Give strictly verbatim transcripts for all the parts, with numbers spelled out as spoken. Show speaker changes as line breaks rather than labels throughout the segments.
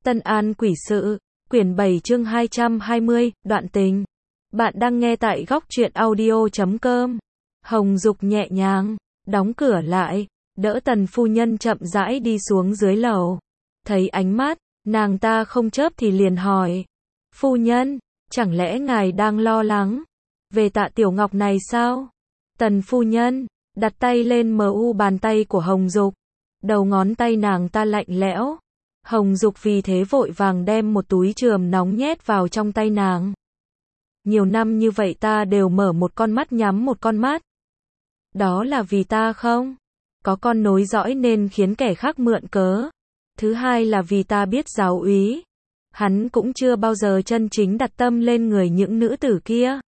Tân An Quỷ Sự, quyển bảy chương hai trăm hai mươi, đoạn tình. Bạn đang nghe tại góc truyện audio chấm com. Hồng Dục nhẹ nhàng, đóng cửa lại, đỡ Tần phu nhân chậm rãi đi xuống dưới lầu. Thấy ánh mắt, nàng ta không chớp thì liền hỏi. Phu nhân, chẳng lẽ ngài đang lo lắng về Tạ Tiểu Ngọc này sao? Tần phu nhân, đặt tay lên mờ u bàn tay của Hồng Dục. Đầu ngón tay nàng ta lạnh lẽo. Hồng Dục vì thế vội vàng đem một túi chườm nóng nhét vào trong tay nàng. Nhiều năm như vậy ta đều mở một con mắt nhắm một con mắt. Đó là vì ta không? Có con nối dõi nên khiến kẻ khác mượn cớ. Thứ hai là vì ta biết giáo úy. Hắn cũng chưa bao giờ chân chính đặt tâm lên người những nữ tử kia.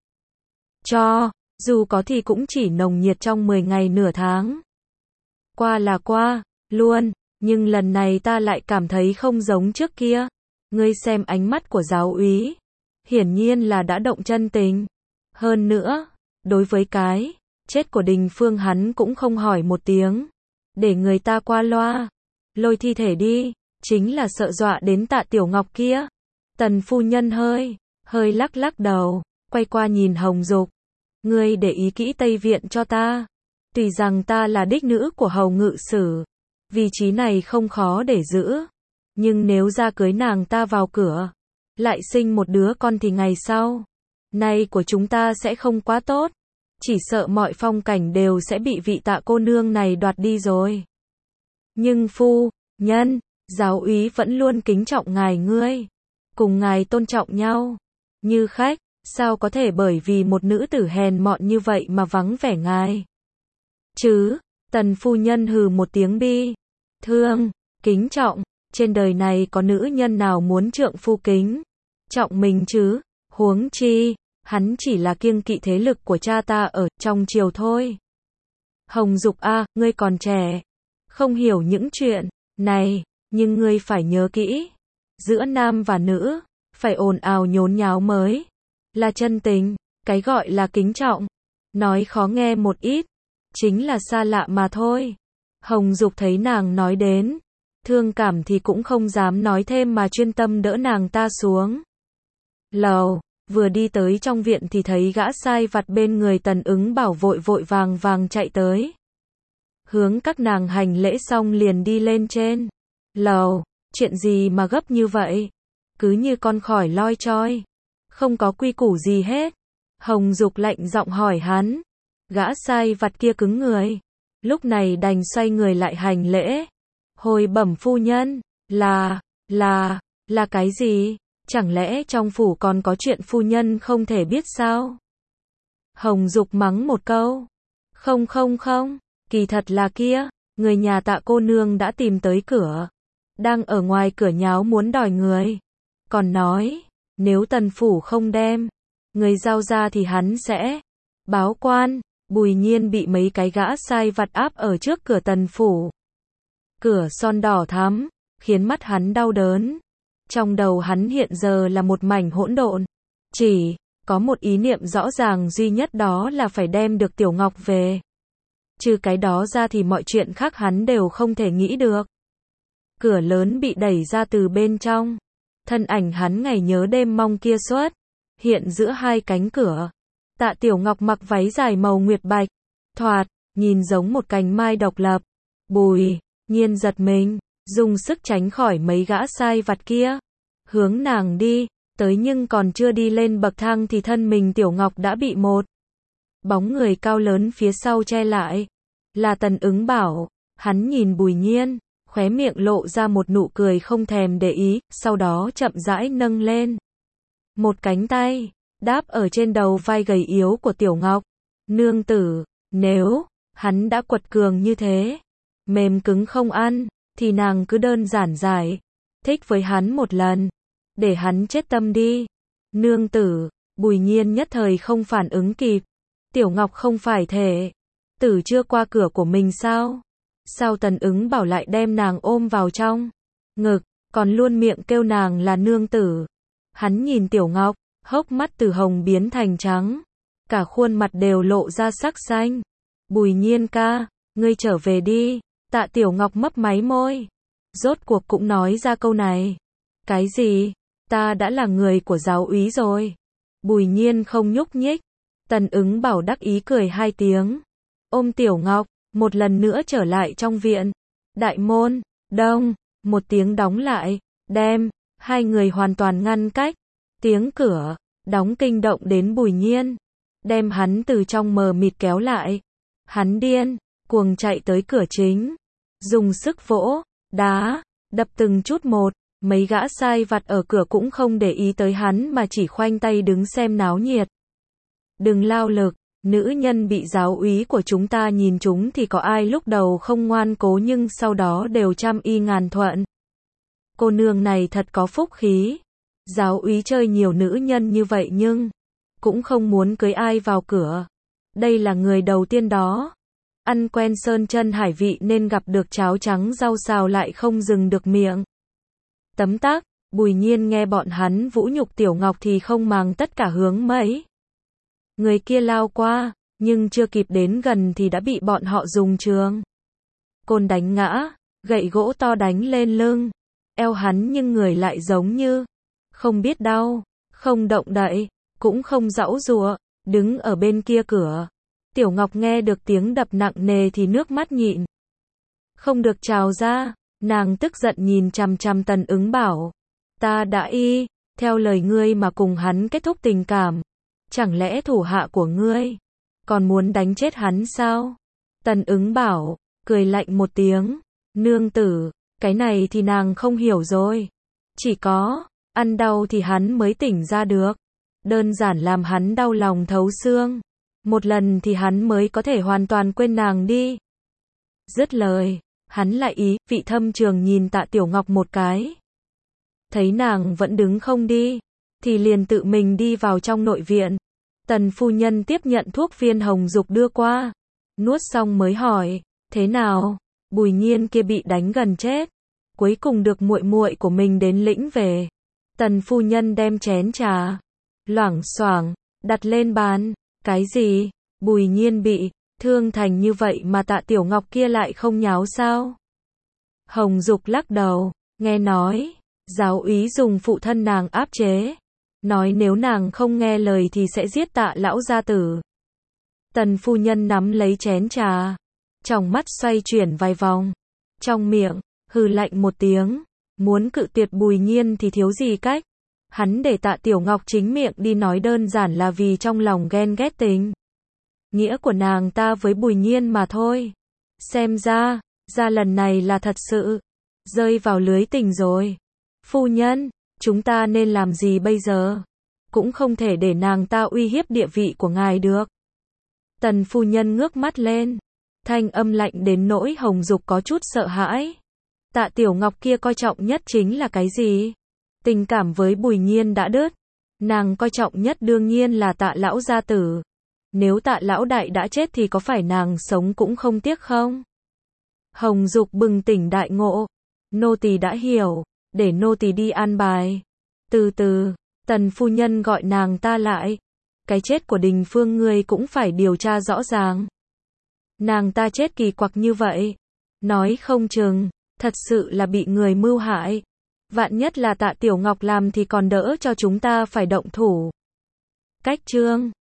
Cho, dù có thì cũng chỉ nồng nhiệt trong mười ngày nửa tháng. Qua là qua, luôn. Nhưng lần này ta lại cảm thấy không giống trước kia. Ngươi xem ánh mắt của giáo úy. Hiển nhiên là đã động chân tình. Hơn nữa, đối với cái chết của Đình Phương hắn cũng không hỏi một tiếng. Để người ta qua loa. Lôi thi thể đi. Chính là sợ dọa đến Tạ Tiểu Ngọc kia. Tần phu nhân hơi, hơi lắc lắc đầu. Quay qua nhìn Hồng Dục. Ngươi để ý kỹ Tây Viện cho ta. Tuy rằng ta là đích nữ của Hầu Ngự Sử. Vị trí này không khó để giữ. Nhưng nếu ra cưới nàng ta vào cửa, lại sinh một đứa con thì ngày sau, nay của chúng ta sẽ không quá tốt. Chỉ sợ mọi phong cảnh đều sẽ bị vị Tạ cô nương này đoạt đi rồi. Nhưng phu nhân, giáo úy vẫn luôn kính trọng ngài ngươi. Cùng ngài tôn trọng nhau. Như khách, sao có thể bởi vì một nữ tử hèn mọn như vậy mà vắng vẻ ngài? Chứ, Tần phu nhân hừ một tiếng bi. Thương, kính trọng, trên đời này có nữ nhân nào muốn trượng phu kính trọng mình chứ? Huống chi, hắn chỉ là kiêng kỵ thế lực của cha ta ở trong triều thôi. Hồng Dục a, à, ngươi còn trẻ, không hiểu những chuyện này, nhưng ngươi phải nhớ kỹ, giữa nam và nữ, phải ồn ào nhốn nháo mới là chân tình. Cái gọi là kính trọng, nói khó nghe một ít, chính là xa lạ mà thôi. Hồng Dục thấy nàng nói đến thương cảm thì cũng không dám nói thêm mà chuyên tâm đỡ nàng ta xuống lầu. Vừa đi tới trong viện thì thấy gã sai vặt bên người Tần Ứng Bảo vội vội vàng vàng chạy tới. Hướng các nàng hành lễ xong liền đi lên trên lầu. Chuyện gì mà gấp như vậy? Cứ như con khỏi loi choi, không có quy củ gì hết. Hồng Dục lạnh giọng hỏi hắn. Gã sai vặt kia cứng người, lúc này đành xoay người lại hành lễ. Hồi bẩm phu nhân, là, là, là cái gì? Chẳng lẽ trong phủ còn có chuyện phu nhân không thể biết sao? Hồng Dục mắng một câu. Không không không, kỳ thật là kia, người nhà Tạ cô nương đã tìm tới cửa. Đang ở ngoài cửa nháo muốn đòi người. Còn nói, nếu Tần phủ không đem người giao ra thì hắn sẽ báo quan. Bùi Nhiên bị mấy cái gã sai vặt áp ở trước cửa Tần phủ. Cửa son đỏ thắm, khiến mắt hắn đau đớn. Trong đầu hắn hiện giờ là một mảnh hỗn độn. Chỉ có một ý niệm rõ ràng duy nhất, đó là phải đem được Tiểu Ngọc về. Trừ cái đó ra thì mọi chuyện khác hắn đều không thể nghĩ được. Cửa lớn bị đẩy ra từ bên trong. Thân ảnh hắn ngày nhớ đêm mong kia xuất hiện giữa hai cánh cửa. Tạ Tiểu Ngọc mặc váy dài màu nguyệt bạch, thoạt nhìn giống một cành mai độc lập. Bùi Nhiên giật mình, dùng sức tránh khỏi mấy gã sai vặt kia, hướng nàng đi tới, nhưng còn chưa đi lên bậc thang thì thân mình Tiểu Ngọc đã bị một bóng người cao lớn phía sau che lại. Là Tần Ứng Bảo. Hắn nhìn Bùi Nhiên, khóe miệng lộ ra một nụ cười không thèm để ý, sau đó chậm rãi nâng lên một cánh tay, đáp ở trên đầu vai gầy yếu của Tiểu Ngọc. Nương tử, nếu hắn đã quật cường như thế, mềm cứng không ăn, thì nàng cứ đơn giản giải thích với hắn một lần, để hắn chết tâm đi. Nương tử, Bùi Nhiên nhất thời không phản ứng kịp. Tiểu Ngọc không phải thể tử chưa qua cửa của mình sao? Sao Tần Ứng Bảo lại đem nàng ôm vào trong ngực, còn luôn miệng kêu nàng là nương tử? Hắn nhìn Tiểu Ngọc, hốc mắt từ hồng biến thành trắng, cả khuôn mặt đều lộ ra sắc xanh. Bùi Nhiên ca, ngươi trở về đi. Tạ Tiểu Ngọc mấp máy môi, rốt cuộc cũng nói ra câu này. Cái gì? Ta đã là người của giáo úy rồi. Bùi Nhiên không nhúc nhích. Tần Ứng Bảo đắc ý cười hai tiếng. Ôm Tiểu Ngọc, một lần nữa trở lại trong viện. Đại môn, đông, một tiếng đóng lại, đem, hai người hoàn toàn ngăn cách. Tiếng cửa, đóng kinh động đến Bùi Nhiên. Đem hắn từ trong mờ mịt kéo lại. Hắn điên, cuồng chạy tới cửa chính. Dùng sức vỗ, đá, đập từng chút một. Mấy gã sai vặt ở cửa cũng không để ý tới hắn mà chỉ khoanh tay đứng xem náo nhiệt. Đừng lao lực, nữ nhân bị giáo úy của chúng ta nhìn chúng thì có ai lúc đầu không ngoan cố nhưng sau đó đều trăm y ngàn thuận. Cô nương này thật có phúc khí. Giáo úy chơi nhiều nữ nhân như vậy nhưng cũng không muốn cưới ai vào cửa. Đây là người đầu tiên đó. Ăn quen sơn chân hải vị nên gặp được cháo trắng rau xào lại không dừng được miệng. Tấm tắc, Bùi Nhiên nghe bọn hắn vũ nhục Tiểu Ngọc thì không màng tất cả hướng mấy. Người kia lao qua, nhưng chưa kịp đến gần thì đã bị bọn họ dùng trường côn đánh ngã, gậy gỗ to đánh lên lưng. Eo hắn nhưng người lại giống như không biết đau, không động đậy, cũng không giãu giụa, đứng ở bên kia cửa. Tiểu Ngọc nghe được tiếng đập nặng nề thì nước mắt nhịn không được trào ra. Nàng tức giận nhìn chằm chằm Tần Ứng Bảo. Ta đã y, theo lời ngươi mà cùng hắn kết thúc tình cảm. Chẳng lẽ thủ hạ của ngươi còn muốn đánh chết hắn sao? Tần Ứng Bảo, cười lạnh một tiếng. Nương tử, cái này thì nàng không hiểu rồi. Chỉ có, ăn đau thì hắn mới tỉnh ra được. Đơn giản làm hắn đau lòng thấu xương. Một lần thì hắn mới có thể hoàn toàn quên nàng đi. Dứt lời. Hắn lại ý, vị thâm trường nhìn Tạ Tiểu Ngọc một cái. Thấy nàng vẫn đứng không đi, thì liền tự mình đi vào trong nội viện. Tần phu nhân tiếp nhận thuốc viên Hồng Dục đưa qua. Nuốt xong mới hỏi, thế nào? Bùi Nhiên kia bị đánh gần chết. Cuối cùng được muội muội của mình đến lĩnh về. Tần phu nhân đem chén trà, loảng xoảng, đặt lên bàn. Cái gì? Bùi Nhiên bị thương thành như vậy mà Tạ Tiểu Ngọc kia lại không nháo sao? Hồng Dục lắc đầu, nghe nói, giáo úy dùng phụ thân nàng áp chế. Nói nếu nàng không nghe lời thì sẽ giết Tạ lão gia tử. Tần phu nhân nắm lấy chén trà, trong mắt xoay chuyển vài vòng. Trong miệng, hừ lạnh một tiếng, muốn cự tuyệt Bùi Nhiên thì thiếu gì cách. Hắn để Tạ Tiểu Ngọc chính miệng đi nói đơn giản là vì trong lòng ghen ghét tình nghĩa của nàng ta với Bùi Nhiên mà thôi. Xem ra, ra lần này là thật sự rơi vào lưới tình rồi. Phu nhân, chúng ta nên làm gì bây giờ? Cũng không thể để nàng ta uy hiếp địa vị của ngài được. Tần phu nhân ngước mắt lên, thanh âm lạnh đến nỗi Hồng Dục có chút sợ hãi. Tạ Tiểu Ngọc kia coi trọng nhất chính là cái gì? Tình cảm với Bùi Nhiên đã đứt. Nàng coi trọng nhất đương nhiên là Tạ lão gia tử. Nếu Tạ lão đại đã chết thì có phải nàng sống cũng không tiếc không? Hồng Dục bừng tỉnh đại ngộ. Nô tỳ đã hiểu, để nô tỳ đi an bài. Từ từ, Tần phu nhân gọi nàng ta lại. Cái chết của Đình Phương ngươi cũng phải điều tra rõ ràng. Nàng ta chết kỳ quặc như vậy. Nói không chừng, thật sự là bị người mưu hại. Vạn nhất là Tạ Tiểu Ngọc làm thì còn đỡ cho chúng ta phải động thủ. Cách chương